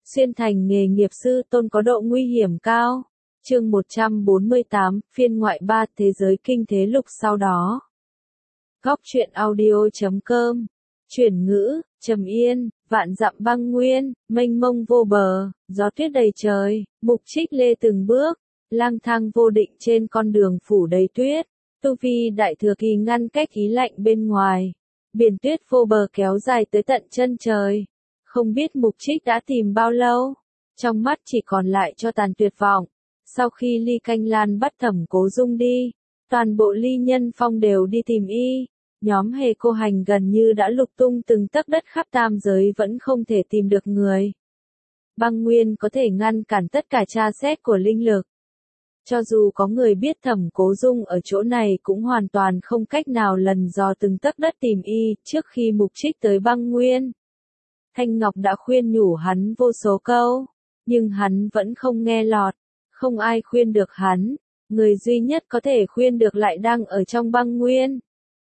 Xuyên thành nghề nghiệp sư tôn có độ nguy hiểm cao. Chương 148, phiên ngoại 3, thế giới kinh thế lục sau đó. Góc truyện audio.com. Chuyển ngữ, trầm yên, vạn dặm băng nguyên, mênh mông vô bờ, gió tuyết đầy trời, Mục Trích lê từng bước, lang thang vô định trên con đường phủ đầy tuyết. Tu vi đại thừa kỳ ngăn cách ý lạnh bên ngoài. Biển tuyết vô bờ kéo dài tới tận chân trời. Không biết Mục Trích đã tìm bao lâu, trong mắt chỉ còn lại cho tàn tuyệt vọng. Sau khi Ly Canh Lan bắt Thẩm Cố Dung đi, toàn bộ Ly Nhân Phong đều đi tìm y. Nhóm Hề Cô Hành gần như đã lục tung từng tấc đất khắp tam giới vẫn không thể tìm được người. Băng nguyên có thể ngăn cản tất cả tra xét của linh lực. Cho dù có người biết Thẩm Cố Dung ở chỗ này cũng hoàn toàn không cách nào lần dò từng tấc đất tìm y trước khi Mục Trích tới băng nguyên. Thanh Ngọc đã khuyên nhủ hắn vô số câu, nhưng hắn vẫn không nghe lọt, không ai khuyên được hắn, người duy nhất có thể khuyên được lại đang ở trong băng nguyên.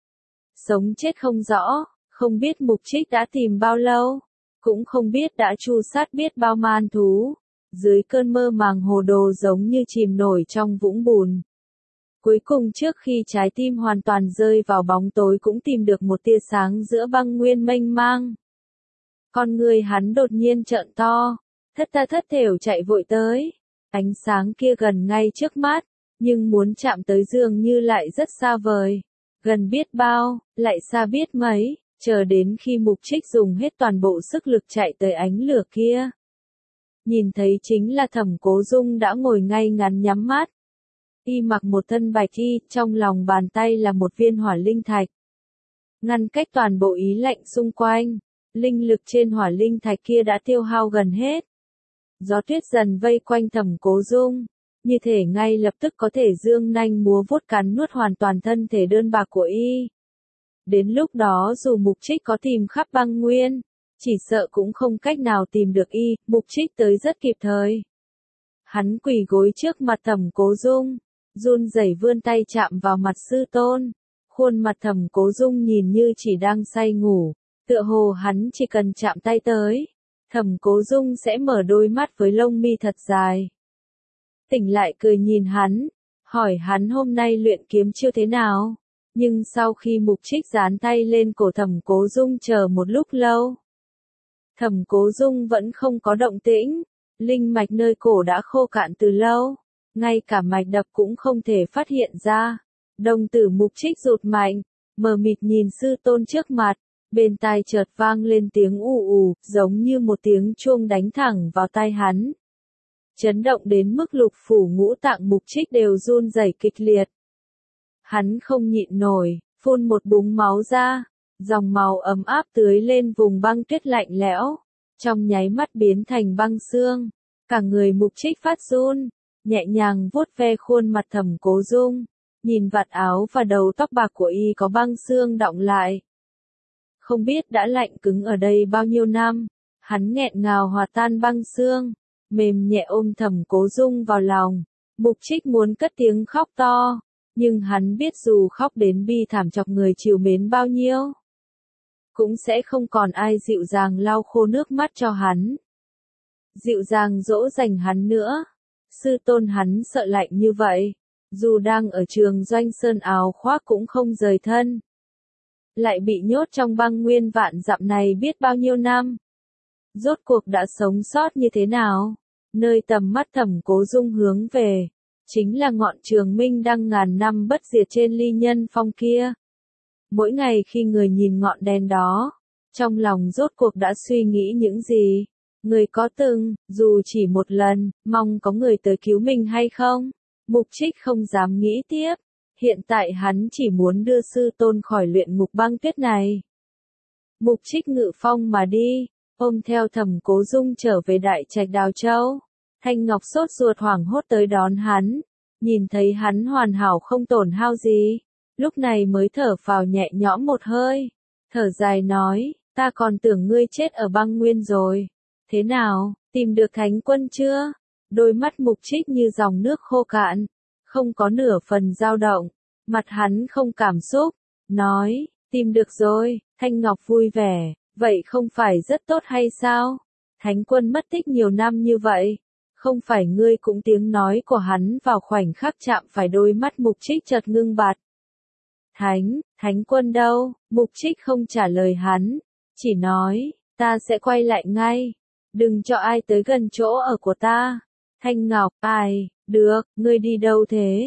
Sống chết không rõ, không biết Mục Trích đã tìm bao lâu, cũng không biết đã tru sát biết bao man thú, dưới cơn mơ màng hồ đồ giống như chìm nổi trong vũng bùn. Cuối cùng trước khi trái tim hoàn toàn rơi vào bóng tối cũng tìm được một tia sáng giữa băng nguyên mênh mang. Con người hắn đột nhiên trợn to, thất thểu chạy vội tới, ánh sáng kia gần ngay trước mắt, nhưng muốn chạm tới dường như lại rất xa vời, gần biết bao, lại xa biết mấy, chờ đến khi Mục Trích dùng hết toàn bộ sức lực chạy tới ánh lửa kia. Nhìn thấy chính là Thẩm Cố Dung đã ngồi ngay ngắn nhắm mắt. Y mặc một thân bạch y, trong lòng bàn tay là một viên hỏa linh thạch. Ngăn cách toàn bộ ý lạnh xung quanh. Linh lực trên hỏa linh thạch kia đã tiêu hao gần hết. Gió tuyết dần vây quanh Thẩm Cố Dung, như thể ngay lập tức có thể dương nanh múa vuốt cắn nuốt hoàn toàn thân thể đơn bạc của y. Đến lúc đó dù Mục Trích có tìm khắp băng nguyên, chỉ sợ cũng không cách nào tìm được y, Mục Trích tới rất kịp thời. Hắn quỳ gối trước mặt Thẩm Cố Dung, run rẩy vươn tay chạm vào mặt sư tôn. Khuôn mặt Thẩm Cố Dung nhìn như chỉ đang say ngủ. Tựa hồ hắn chỉ cần chạm tay tới, Thẩm Cố Dung sẽ mở đôi mắt với lông mi thật dài. Tỉnh lại cười nhìn hắn, hỏi hắn hôm nay luyện kiếm chiêu thế nào. Nhưng sau khi Mục Trích dán tay lên cổ Thẩm Cố Dung chờ một lúc lâu, Thẩm Cố Dung vẫn không có động tĩnh, linh mạch nơi cổ đã khô cạn từ lâu, ngay cả mạch đập cũng không thể phát hiện ra. Đồng tử Mục Trích rụt mạnh, mờ mịt nhìn sư tôn trước mặt. Bên tai chợt vang lên tiếng ù ù, giống như một tiếng chuông đánh thẳng vào tai hắn. Chấn động đến mức lục phủ ngũ tạng Mục Trích đều run rẩy kịch liệt. Hắn không nhịn nổi, phun một búng máu ra, dòng máu ấm áp tưới lên vùng băng tuyết lạnh lẽo, trong nháy mắt biến thành băng xương. Cả người Mục Trích phát run, nhẹ nhàng vuốt ve khuôn mặt Thẩm Cố Dung, nhìn vạt áo và đầu tóc bạc của y có băng xương đọng lại. Không biết đã lạnh cứng ở đây bao nhiêu năm, hắn nghẹn ngào hòa tan băng xương, mềm nhẹ ôm Thẩm Cố Dung vào lòng. Mục Trích muốn cất tiếng khóc to, nhưng hắn biết dù khóc đến bi thảm chọc người trìu mến bao nhiêu, cũng sẽ không còn ai dịu dàng lau khô nước mắt cho hắn, dịu dàng dỗ dành hắn nữa. Sư tôn hắn sợ lạnh như vậy, dù đang ở Trường Doanh Sơn áo khoác cũng không rời thân. Lại bị nhốt trong băng nguyên vạn dặm này biết bao nhiêu năm. Rốt cuộc đã sống sót như thế nào? Nơi tầm mắt Thẩm Cố Dung hướng về, chính là ngọn trường minh đăng ngàn năm bất diệt trên Ly Nhân Phong kia. Mỗi ngày khi người nhìn ngọn đèn đó, trong lòng rốt cuộc đã suy nghĩ những gì? Người có từng, dù chỉ một lần, mong có người tới cứu mình hay không? Mục Trích không dám nghĩ tiếp. Hiện tại hắn chỉ muốn đưa sư tôn khỏi luyện ngục băng tuyết này. Mục Trích ngự phong mà đi, ôm theo Thẩm Cố Dung trở về Đại Trạch Đào Châu. Thanh Ngọc sốt ruột hoảng hốt tới đón hắn, nhìn thấy hắn hoàn hảo không tổn hao gì, lúc này mới thở phào nhẹ nhõm một hơi, thở dài nói, ta còn tưởng ngươi chết ở băng nguyên rồi. Thế nào, tìm được thánh quân chưa? Đôi mắt Mục Trích như dòng nước khô cạn, không có nửa phần dao động, mặt hắn không cảm xúc, nói, tìm được rồi. Thanh Ngọc vui vẻ, vậy không phải rất tốt hay sao? Thánh quân mất tích nhiều năm như vậy, không phải ngươi cũng tiếng nói của hắn vào khoảnh khắc chạm phải đôi mắt Mục Trích chợt ngưng bặt. Thánh quân đâu? Mục Trích không trả lời hắn, chỉ nói, ta sẽ quay lại ngay, đừng cho ai tới gần chỗ ở của ta. Thanh Ngọc, ai, được, ngươi đi đâu thế?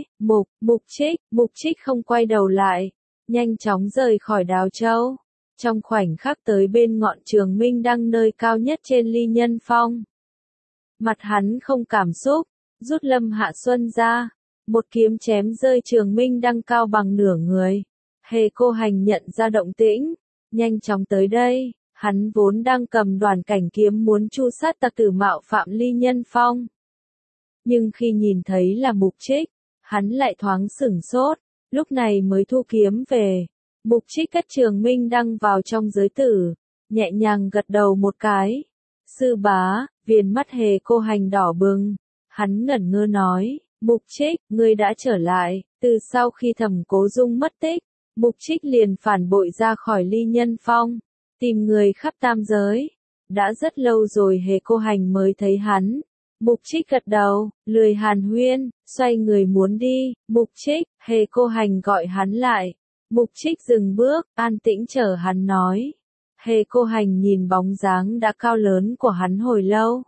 Mục Trích không quay đầu lại, nhanh chóng rời khỏi Đào Châu. Trong khoảnh khắc tới bên ngọn Trường Minh Đăng nơi cao nhất trên Ly Nhân Phong. Mặt hắn không cảm xúc, rút Lâm Hạ Xuân ra, một kiếm chém rơi Trường Minh Đăng cao bằng nửa người. Hề Cô Hành nhận ra động tĩnh, nhanh chóng tới đây, hắn vốn đang cầm Đoàn Cảnh kiếm muốn chu sát tặc tử mạo phạm Ly Nhân Phong. Nhưng khi nhìn thấy là Mục Trích, hắn lại thoáng sửng sốt, lúc này mới thu kiếm về. Mục Trích cất Trường Minh Đăng vào trong giới tử, nhẹ nhàng gật đầu một cái. Sư bá, viền mắt Hề Cô Hành đỏ bừng, hắn ngẩn ngơ nói, Mục Trích, ngươi đã trở lại. Từ sau khi Thẩm Cố Dung mất tích, Mục Trích liền phản bội ra khỏi Ly Nhân Phong, tìm người khắp tam giới. Đã rất lâu rồi Hề Cô Hành mới thấy hắn. Mục Trích gật đầu, lười hàn huyên, xoay người muốn đi. Mục Trích, Hề Cô Hành gọi hắn lại. Mục Trích dừng bước, an tĩnh chờ hắn nói. Hề Cô Hành nhìn bóng dáng đã cao lớn của hắn hồi lâu,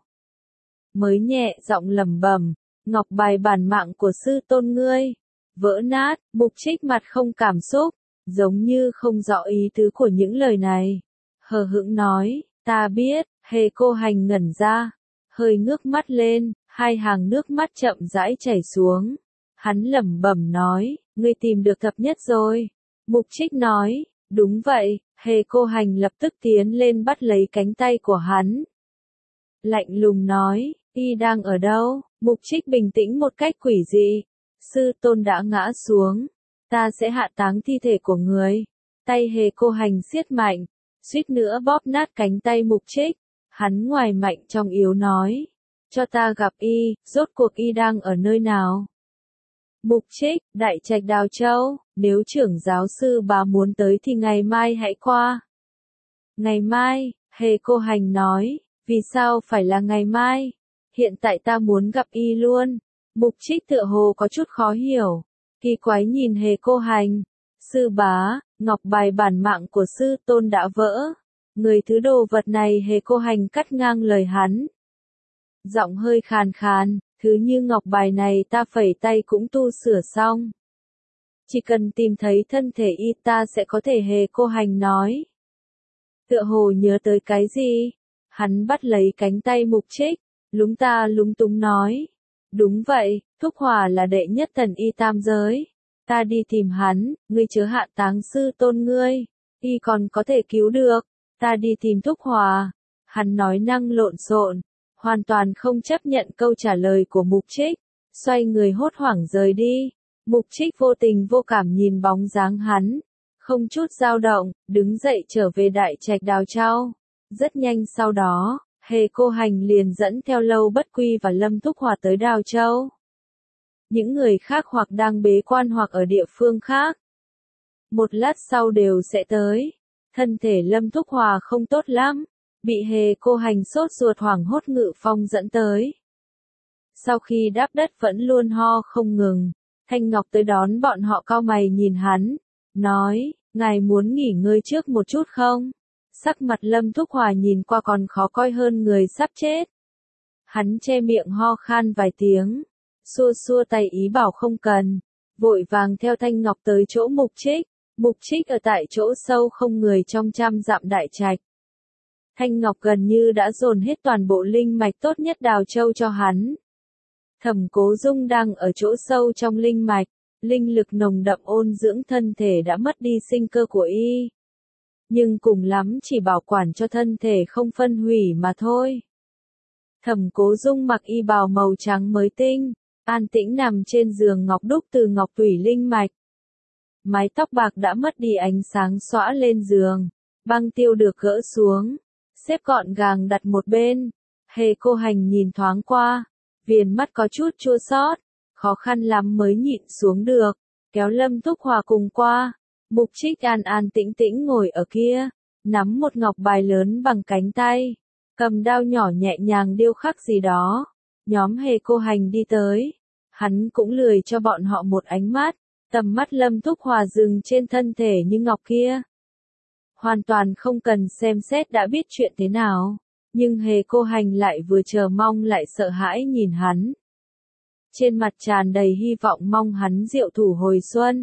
mới nhẹ giọng lẩm bẩm, ngọc bài bản mạng của sư tôn ngươi vỡ nát. Mục Trích mặt không cảm xúc, giống như không rõ ý tứ của những lời này, hờ hững nói, ta biết. Hề Cô Hành ngẩn ra, hơi ngước mắt lên, hai hàng nước mắt chậm rãi chảy xuống. Hắn lẩm bẩm nói, ngươi tìm được thập nhất rồi. Mục Trích nói, đúng vậy. Hề Cô Hành lập tức tiến lên bắt lấy cánh tay của hắn. Lạnh lùng nói, y đang ở đâu? Mục Trích bình tĩnh một cách quỷ dị. Sư tôn đã ngã xuống, ta sẽ hạ táng thi thể của người. Tay Hề Cô Hành siết mạnh, suýt nữa bóp nát cánh tay Mục Trích. Hắn ngoài mạnh trong yếu nói, cho ta gặp y, rốt cuộc y đang ở nơi nào? Mục Trích, Đại Trạch Đào Châu, nếu trưởng giáo sư bá muốn tới thì ngày mai hãy qua. Ngày mai, Hề Cô Hành nói, vì sao phải là ngày mai? Hiện tại ta muốn gặp y luôn. Mục Trích tựa hồ có chút khó hiểu, kỳ quái nhìn Hề Cô Hành. Sư bá, ngọc bài bản mạng của sư tôn đã vỡ. Người thứ đồ vật này. Hề Cô Hành cắt ngang lời hắn. Giọng hơi khàn khàn, thứ như ngọc bài này ta phẩy tay cũng tu sửa xong. Chỉ cần tìm thấy thân thể y ta sẽ có thể. Hề Cô Hành nói. Tựa hồ nhớ tới cái gì, hắn bắt lấy cánh tay Mục Trích, lúng ta lúng túng nói. Đúng vậy, Thúc Hòa là đệ nhất thần y tam giới. Ta đi tìm hắn, ngươi chớ hạ táng sư tôn ngươi. Y còn có thể cứu được. Ta đi tìm Thúc Hòa. Hắn nói năng lộn xộn, hoàn toàn không chấp nhận câu trả lời của Mục Trích, xoay người hốt hoảng rời đi. Mục Trích vô tình vô cảm nhìn bóng dáng hắn, không chút dao động, đứng dậy trở về Đại Trạch Đào Châu. Rất nhanh sau đó, Hề Cô Hành liền dẫn theo Lâu Bất Quy và Lâm Thúc Hòa tới Đào Châu. Những người khác hoặc đang bế quan hoặc ở địa phương khác, một lát sau đều sẽ tới. Thân thể Lâm Thúc Hòa không tốt lắm, bị Hề Cô Hành sốt ruột hoảng hốt Ngự Phong dẫn tới. Sau khi đáp đất vẫn luôn ho không ngừng, Thanh Ngọc tới đón bọn họ cau mày nhìn hắn, nói, ngài muốn nghỉ ngơi trước một chút không? Sắc mặt Lâm Thúc Hòa nhìn qua còn khó coi hơn người sắp chết. Hắn che miệng ho khan vài tiếng, xua xua tay ý bảo không cần, vội vàng theo Thanh Ngọc tới chỗ Mục Trích. Mục Trích ở tại chỗ sâu không người trong 100 dặm Đại Trạch. Thanh Ngọc gần như đã dồn hết toàn bộ linh mạch tốt nhất Đào Châu cho hắn. Thẩm Cố Dung đang ở chỗ sâu trong linh mạch, linh lực nồng đậm ôn dưỡng thân thể đã mất đi sinh cơ của y. Nhưng cùng lắm chỉ bảo quản cho thân thể không phân hủy mà thôi. Thẩm Cố Dung mặc y bào màu trắng mới tinh, an tĩnh nằm trên giường ngọc đúc từ ngọc thủy linh mạch. Mái tóc bạc đã mất đi ánh sáng xõa lên giường, băng tiêu được gỡ xuống, xếp gọn gàng đặt một bên. Hề Cô Hành nhìn thoáng qua, viền mắt có chút chua xót, khó khăn lắm mới nhịn xuống được, kéo Lâm Thúc Hòa cùng qua. Mục Trích an an tĩnh tĩnh ngồi ở kia, nắm một ngọc bài lớn bằng cánh tay. cầm đao nhỏ nhẹ nhàng điêu khắc gì đó. Nhóm Hề Cô Hành đi tới. Hắn cũng lười cho bọn họ một ánh mắt. Tầm mắt Lâm Thúc Hòa dừng trên thân thể như ngọc kia. Hoàn toàn không cần xem xét đã biết chuyện thế nào. Nhưng Hề Cô Hành lại vừa chờ mong lại sợ hãi nhìn hắn. Trên mặt tràn đầy hy vọng mong hắn diệu thủ hồi xuân.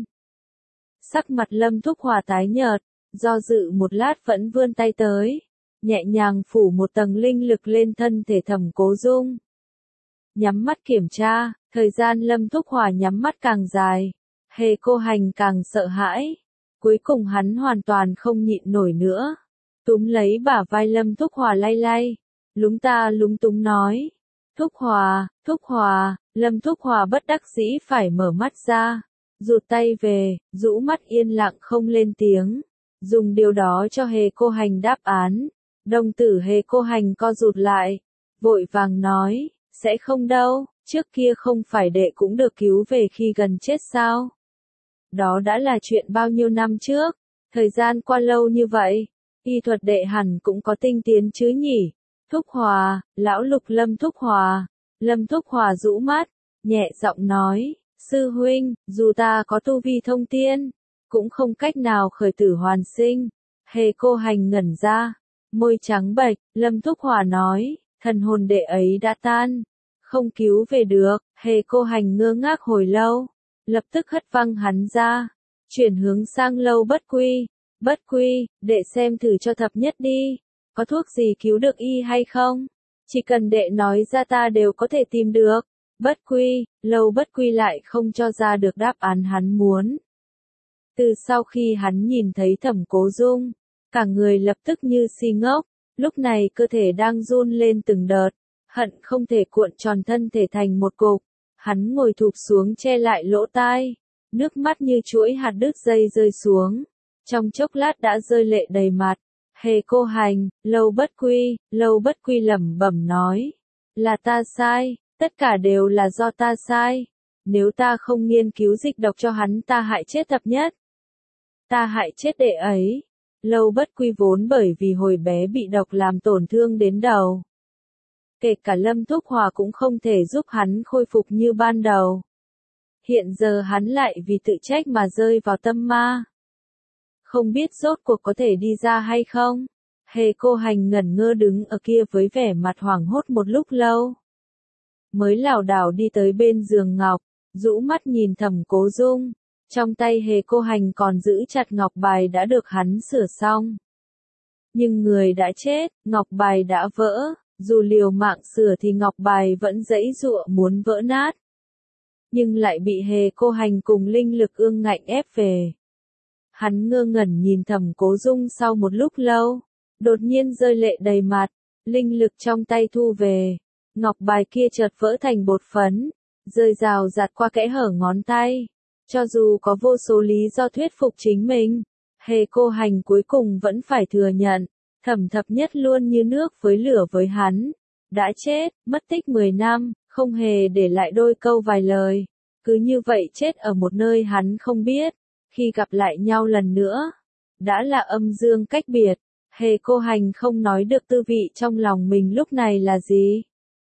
Sắc mặt Lâm Thúc Hòa tái nhợt, do dự một lát vẫn vươn tay tới, nhẹ nhàng phủ một tầng linh lực lên thân thể Thẩm Cố Dung. Nhắm mắt kiểm tra, thời gian Lâm Thúc Hòa nhắm mắt càng dài, Hề Cô Hành càng sợ hãi. Cuối cùng hắn hoàn toàn không nhịn nổi nữa. Túm lấy bả vai Lâm Thúc Hòa lay lay, lúng ta lúng túng nói. Thúc Hòa, Lâm Thúc Hòa bất đắc dĩ phải mở mắt ra, rụt tay về, rũ mắt yên lặng không lên tiếng, dùng điều đó cho Hề Cô Hành đáp án. Đồng tử Hề Cô Hành co rụt lại, vội vàng nói, sẽ không đâu, trước kia không phải đệ cũng được cứu về khi gần chết sao? Đó đã là chuyện bao nhiêu năm trước, thời gian qua lâu như vậy, y thuật đệ hẳn cũng có tinh tiến chứ nhỉ? Thúc Hòa, lão Lục Lâm Thúc Hòa rũ mắt, nhẹ giọng nói, sư huynh, dù ta có tu vi thông tiên, cũng không cách nào khởi tử hoàn sinh. Hề Cô Hành ngẩn ra, môi trắng bệch, Lâm Thúc Hòa nói, thần hồn đệ ấy đã tan, không cứu về được. Hề Cô Hành ngơ ngác hồi lâu, lập tức hất văng hắn ra, chuyển hướng sang Lâu Bất Quy, đệ xem thử cho thập nhất đi, có thuốc gì cứu được y hay không? Chỉ cần đệ nói ra ta đều có thể tìm được. Lâu Bất Quy lại không cho ra được đáp án hắn muốn. Từ sau khi hắn nhìn thấy Thẩm Cố Dung, cả người lập tức như si ngốc, lúc này cơ thể đang run lên từng đợt, hận không thể cuộn tròn thân thể thành một cục. Hắn ngồi thụp xuống che lại lỗ tai, nước mắt như chuỗi hạt đứt dây rơi xuống, trong chốc lát đã rơi lệ đầy mặt. Hề Cô Hành, Lâu Bất Quy lẩm bẩm nói, là ta sai, tất cả đều là do ta sai, nếu ta không nghiên cứu dịch độc cho hắn ta hại chết thập nhất. Ta hại chết đệ ấy. Lâu Bất Quy vốn bởi vì hồi bé bị độc làm tổn thương đến đầu. Kể cả Lâm Thúc Hòa cũng không thể giúp hắn khôi phục như ban đầu. Hiện giờ hắn lại vì tự trách mà rơi vào tâm ma. Không biết rốt cuộc có thể đi ra hay không? Hề Cô Hành ngẩn ngơ đứng ở kia với vẻ mặt hoảng hốt một lúc lâu. Mới lảo đảo đi tới bên giường ngọc, rũ mắt nhìn Thẩm Cố Dung. Trong tay Hề Cô Hành còn giữ chặt ngọc bài đã được hắn sửa xong. Nhưng người đã chết, ngọc bài đã vỡ, dù liều mạng sửa thì ngọc bài vẫn giãy giụa muốn vỡ nát. Nhưng lại bị Hề Cô Hành cùng linh lực ương ngạnh ép về. Hắn ngơ ngẩn nhìn Thẩm Cố Dung sau một lúc lâu, đột nhiên rơi lệ đầy mặt, linh lực trong tay thu về, ngọc bài kia chợt vỡ thành bột phấn, rơi rào rạt qua kẽ hở ngón tay. Cho dù có vô số lý do thuyết phục chính mình, Hề Cô Hành cuối cùng vẫn phải thừa nhận, Thẩm thập nhất luôn như nước với lửa với hắn, đã chết, mất tích 10 năm, không hề để lại đôi câu vài lời, cứ như vậy chết ở một nơi hắn không biết. Khi gặp lại nhau lần nữa, đã là âm dương cách biệt, Hề Cô Hành không nói được tư vị trong lòng mình lúc này là gì.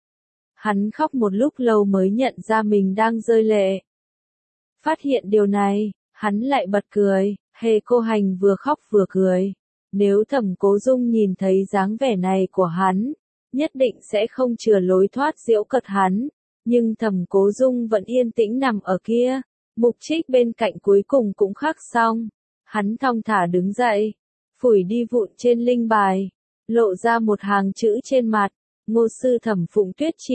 Hắn khóc một lúc lâu mới nhận ra mình đang rơi lệ. Phát hiện điều này, hắn lại bật cười, Hề Cô Hành vừa khóc vừa cười. Nếu Thẩm Cố Dung nhìn thấy dáng vẻ này của hắn, nhất định sẽ không chừa lối thoát giễu cợt hắn, nhưng Thẩm Cố Dung vẫn yên tĩnh nằm ở kia. Mục Trích bên cạnh cuối cùng cũng khắc xong, hắn thong thả đứng dậy, phủi đi vụn trên linh bài, lộ ra một hàng chữ trên mặt, Ngô sư Thẩm Phụng Tuyết chi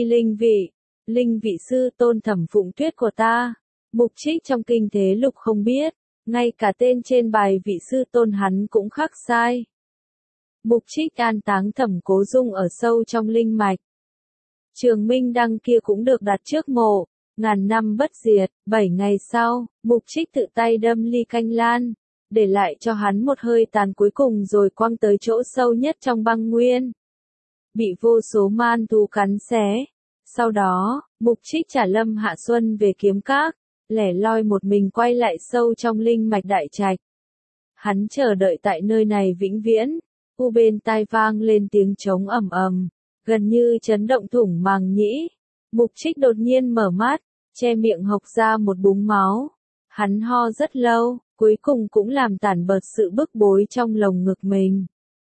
linh vị sư tôn Thẩm Phụng Tuyết của ta. Mục Trích trong kinh thế lục không biết, ngay cả tên trên bài vị sư tôn hắn cũng khắc sai. Mục Trích an táng Thẩm Cố Dung ở sâu trong linh mạch. Trường Minh Đăng kia cũng được đặt trước mộ. Ngàn năm bất diệt. 7 ngày sau, Mục Trích tự tay đâm ly canh lan, để lại cho hắn một hơi tàn cuối cùng rồi quăng tới chỗ sâu nhất trong băng nguyên. Bị vô số man thú cắn xé. Sau đó, Mục Trích trả Lâm Hạ Xuân về Kiếm Các, lẻ loi một mình quay lại sâu trong linh mạch đại trạch. Hắn chờ đợi tại nơi này vĩnh viễn, Bên tai vang lên tiếng trống ầm ầm, gần như chấn động thủng màng nhĩ. Mục Trích đột nhiên mở mắt, che miệng hộc ra một búng máu. Hắn ho rất lâu, cuối cùng cũng làm tản bợt sự bức bối trong lồng ngực mình.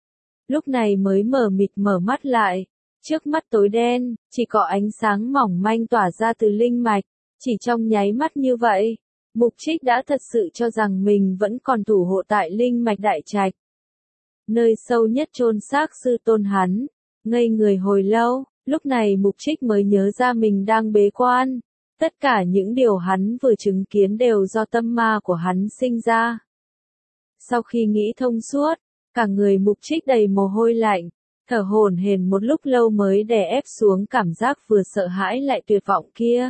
Lúc này mới mờ mịt mở mắt lại, trước mắt tối đen, chỉ có ánh sáng mỏng manh tỏa ra từ linh mạch. Chỉ trong nháy mắt như vậy, Mục Trích đã thật sự cho rằng mình vẫn còn thủ hộ tại linh mạch đại trạch. Nơi sâu nhất chôn xác sư tôn hắn, ngây người hồi lâu, lúc này Mục Trích mới nhớ ra mình đang bế quan. Tất cả những điều hắn vừa chứng kiến đều do tâm ma của hắn sinh ra. Sau khi nghĩ thông suốt, cả người Mục Trích đầy mồ hôi lạnh, thở hổn hển một lúc lâu mới đè ép xuống cảm giác vừa sợ hãi lại tuyệt vọng kia.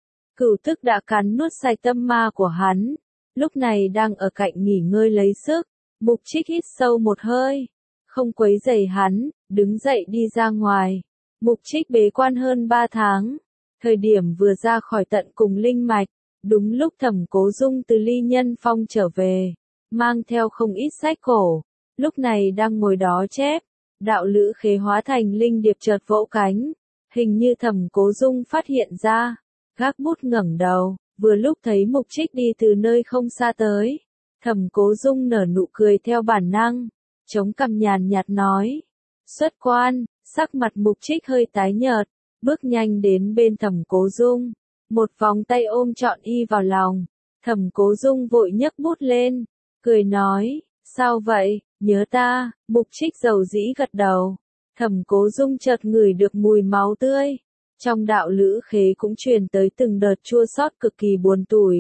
Cửu tức đã cắn nuốt sạch tâm ma của hắn, lúc này đang ở cạnh nghỉ ngơi lấy sức. Mục Trích hít sâu một hơi, không quấy rầy hắn, đứng dậy đi ra ngoài. Mục Trích bế quan hơn 3 tháng, thời điểm vừa ra khỏi tận cùng linh mạch, đúng lúc Thẩm Cố Dung từ Ly Nhân Phong trở về, mang theo không ít sách cổ, lúc này đang ngồi đó chép. Đạo lữ khế hóa thành linh điệp chợt vỗ cánh, hình như Thẩm Cố Dung phát hiện ra, gác bút ngẩng đầu, vừa lúc thấy Mục Trích đi từ nơi không xa tới. Thẩm Cố Dung nở nụ cười theo bản năng, chống cằm nhàn nhạt nói, xuất quan. Sắc mặt Mục Trích hơi tái nhợt, bước nhanh đến bên Thẩm Cố Dung, một vòng tay ôm trọn y vào lòng. Thẩm Cố Dung vội nhấc bút lên, cười nói, sao vậy, nhớ ta? Mục Trích dầu dĩ gật đầu. Thẩm Cố Dung chợt ngửi được mùi máu tươi, trong đạo lữ khế cũng truyền tới từng đợt chua xót cực kỳ buồn tủi.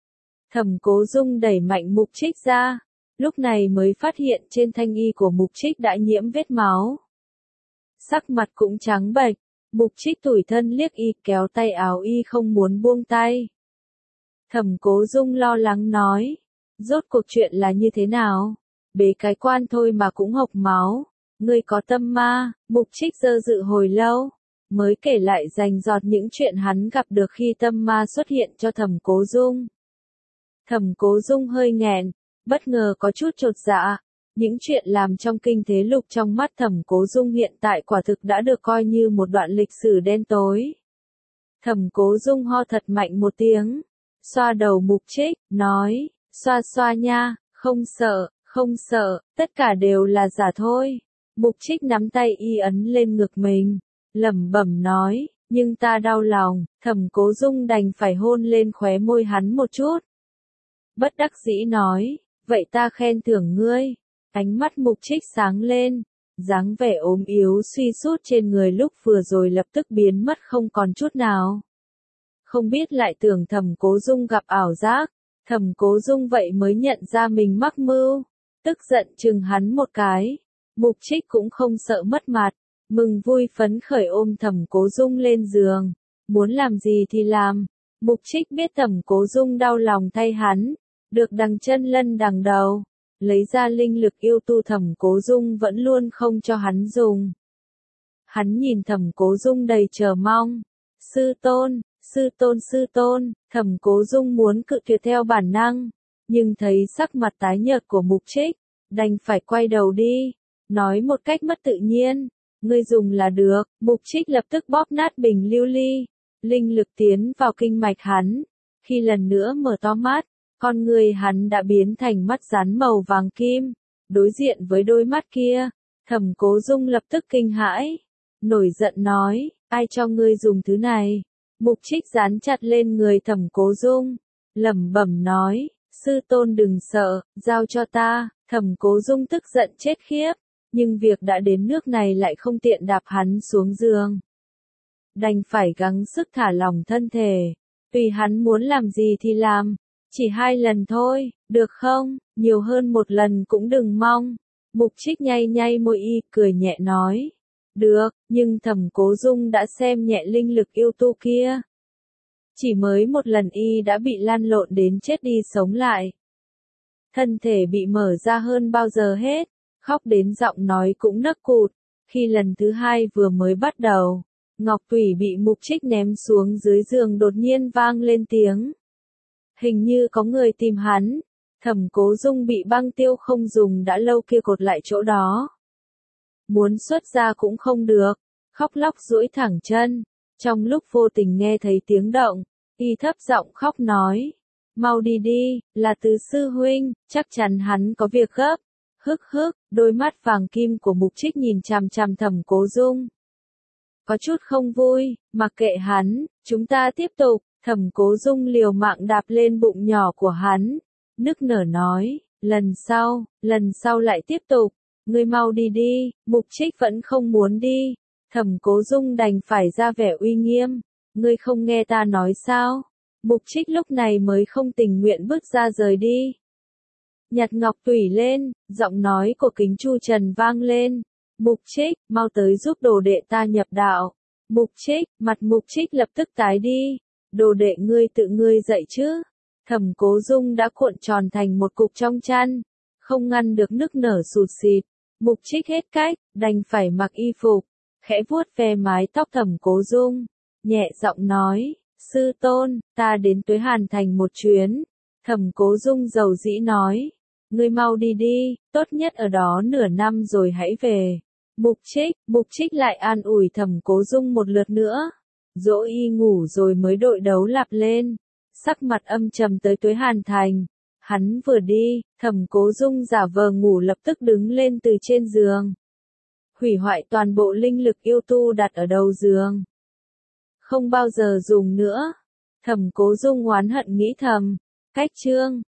Thẩm Cố Dung đẩy mạnh Mục Trích ra, lúc này mới phát hiện trên thanh y của Mục Trích đã nhiễm vết máu. Sắc mặt cũng trắng bệch, Mục Trích tủi thân liếc y, kéo tay áo y không muốn buông tay. Thẩm Cố Dung lo lắng nói, rốt cuộc chuyện là như thế nào? Bế cái quan thôi mà cũng hộc máu, ngươi có tâm ma. Mục Trích do dự hồi lâu, mới kể lại rành rọt những chuyện hắn gặp được khi tâm ma xuất hiện cho Thẩm Cố Dung. Thẩm Cố Dung hơi nghẹn, bất ngờ có chút chột dạ. Những chuyện làm trong kinh thế lục trong mắt Thẩm Cố Dung hiện tại quả thực đã được coi như một đoạn lịch sử đen tối. Thẩm Cố Dung ho thật mạnh một tiếng, xoa đầu Mục Trích, nói, xoa xoa nha, không sợ, không sợ, tất cả đều là giả thôi. Mục Trích nắm tay y ấn lên ngực mình, lẩm bẩm nói, nhưng ta đau lòng. Thẩm Cố Dung đành phải hôn lên khóe môi hắn một chút. Bất đắc dĩ nói, vậy ta khen thưởng ngươi. Ánh mắt Mục Trích sáng lên, dáng vẻ ốm yếu suy sút trên người lúc vừa rồi lập tức biến mất không còn chút nào. Không biết lại tưởng Thẩm Cố Dung gặp ảo giác, Thẩm Cố Dung vậy mới nhận ra mình mắc mưu, tức giận chừng hắn một cái. Mục Trích cũng không sợ mất mặt, mừng vui phấn khởi ôm Thẩm Cố Dung lên giường, muốn làm gì thì làm. Mục Trích biết Thẩm Cố Dung đau lòng thay hắn, được đằng chân lân đằng đầu, lấy ra linh lực yêu tu Thẩm Cố Dung vẫn luôn không cho hắn dùng. Hắn nhìn Thẩm Cố Dung đầy chờ mong, sư tôn, sư tôn, sư tôn. Thẩm Cố Dung muốn cự tuyệt theo bản năng, nhưng thấy sắc mặt tái nhợt của Mục Trích, đành phải quay đầu đi, nói một cách mất tự nhiên, ngươi dùng là được. Mục Trích lập tức bóp nát bình lưu ly, linh lực tiến vào kinh mạch hắn. Khi lần nữa mở to mắt, con người hắn đã biến thành mắt rắn màu vàng kim. Đối diện với đôi mắt kia, Thẩm Cố Dung lập tức kinh hãi, nổi giận nói, ai cho ngươi dùng thứ này? Mục Trích dán chặt lên người Thẩm Cố Dung, lẩm bẩm nói, sư tôn đừng sợ, giao cho ta. Thẩm Cố Dung tức giận chết khiếp, nhưng việc đã đến nước này lại không tiện đạp hắn xuống giường. Đành phải gắng sức thả lỏng thân thể, tùy hắn muốn làm gì thì làm, chỉ 2 lần thôi, được không? Nhiều hơn 1 lần cũng đừng mong. Mục Trích nhay nhay môi y, cười nhẹ nói, được, nhưng Thẩm Cố Dung đã xem nhẹ linh lực yêu tu kia. Chỉ mới 1 lần y đã bị lăn lộn đến chết đi sống lại. Thân thể bị mở ra hơn bao giờ hết, khóc đến giọng nói cũng nấc cụt. Khi lần thứ 2 vừa mới bắt đầu, ngọc tủy bị Mục Trích ném xuống dưới giường đột nhiên vang lên tiếng. Hình như có người tìm hắn. Thẩm Cố Dung bị băng tiêu không dùng đã lâu kia cột lại chỗ đó. muốn xuất ra cũng không được, khóc lóc duỗi thẳng chân. Trong lúc vô tình nghe thấy tiếng động, y thấp giọng khóc nói, mau đi đi, là Từ sư huynh, chắc chắn hắn có việc gấp. Hức hức, đôi mắt vàng kim của Mục Trích nhìn chằm chằm Thẩm Cố Dung. Có chút không vui, mặc kệ hắn, chúng ta tiếp tục. Thẩm Cố Dung liều mạng đạp lên bụng nhỏ của hắn, nức nở nói, lần sau lại tiếp tục, ngươi mau đi đi. Mục Trích vẫn không muốn đi, Thẩm Cố Dung đành phải ra vẻ uy nghiêm, ngươi không nghe ta nói sao? Mục Trích lúc này mới không tình nguyện bước ra rời đi. Nhặt ngọc tủy lên, giọng nói của Kính Chu Trần vang lên, Mục Trích, mau tới giúp đồ đệ ta nhập đạo. Mục Trích, mặt Mục Trích lập tức tái đi, đồ đệ ngươi tự ngươi dậy chứ. Thẩm Cố Dung đã cuộn tròn thành một cục trong chăn, không ngăn được nức nở sụt sịt. Mục Trích hết cách, đành phải mặc y phục, khẽ vuốt ve mái tóc Thẩm Cố Dung, nhẹ giọng nói, sư tôn, ta đến Tuế Hàn Thành một chuyến. Thẩm Cố Dung dầu dĩ nói, ngươi mau đi đi, tốt nhất ở đó nửa năm rồi hãy về. Mục Trích lại an ủi Thẩm Cố Dung một lượt nữa, dỗ y ngủ rồi mới đội đấu lặp lên. Sắc mặt âm trầm tới Tuế Hàn Thành, hắn vừa đi, Thẩm Cố Dung giả vờ ngủ lập tức đứng lên từ trên giường, hủy hoại toàn bộ linh lực yêu tu đặt ở đầu giường. Không bao giờ dùng nữa. Thẩm Cố Dung oán hận nghĩ thầm, cách chương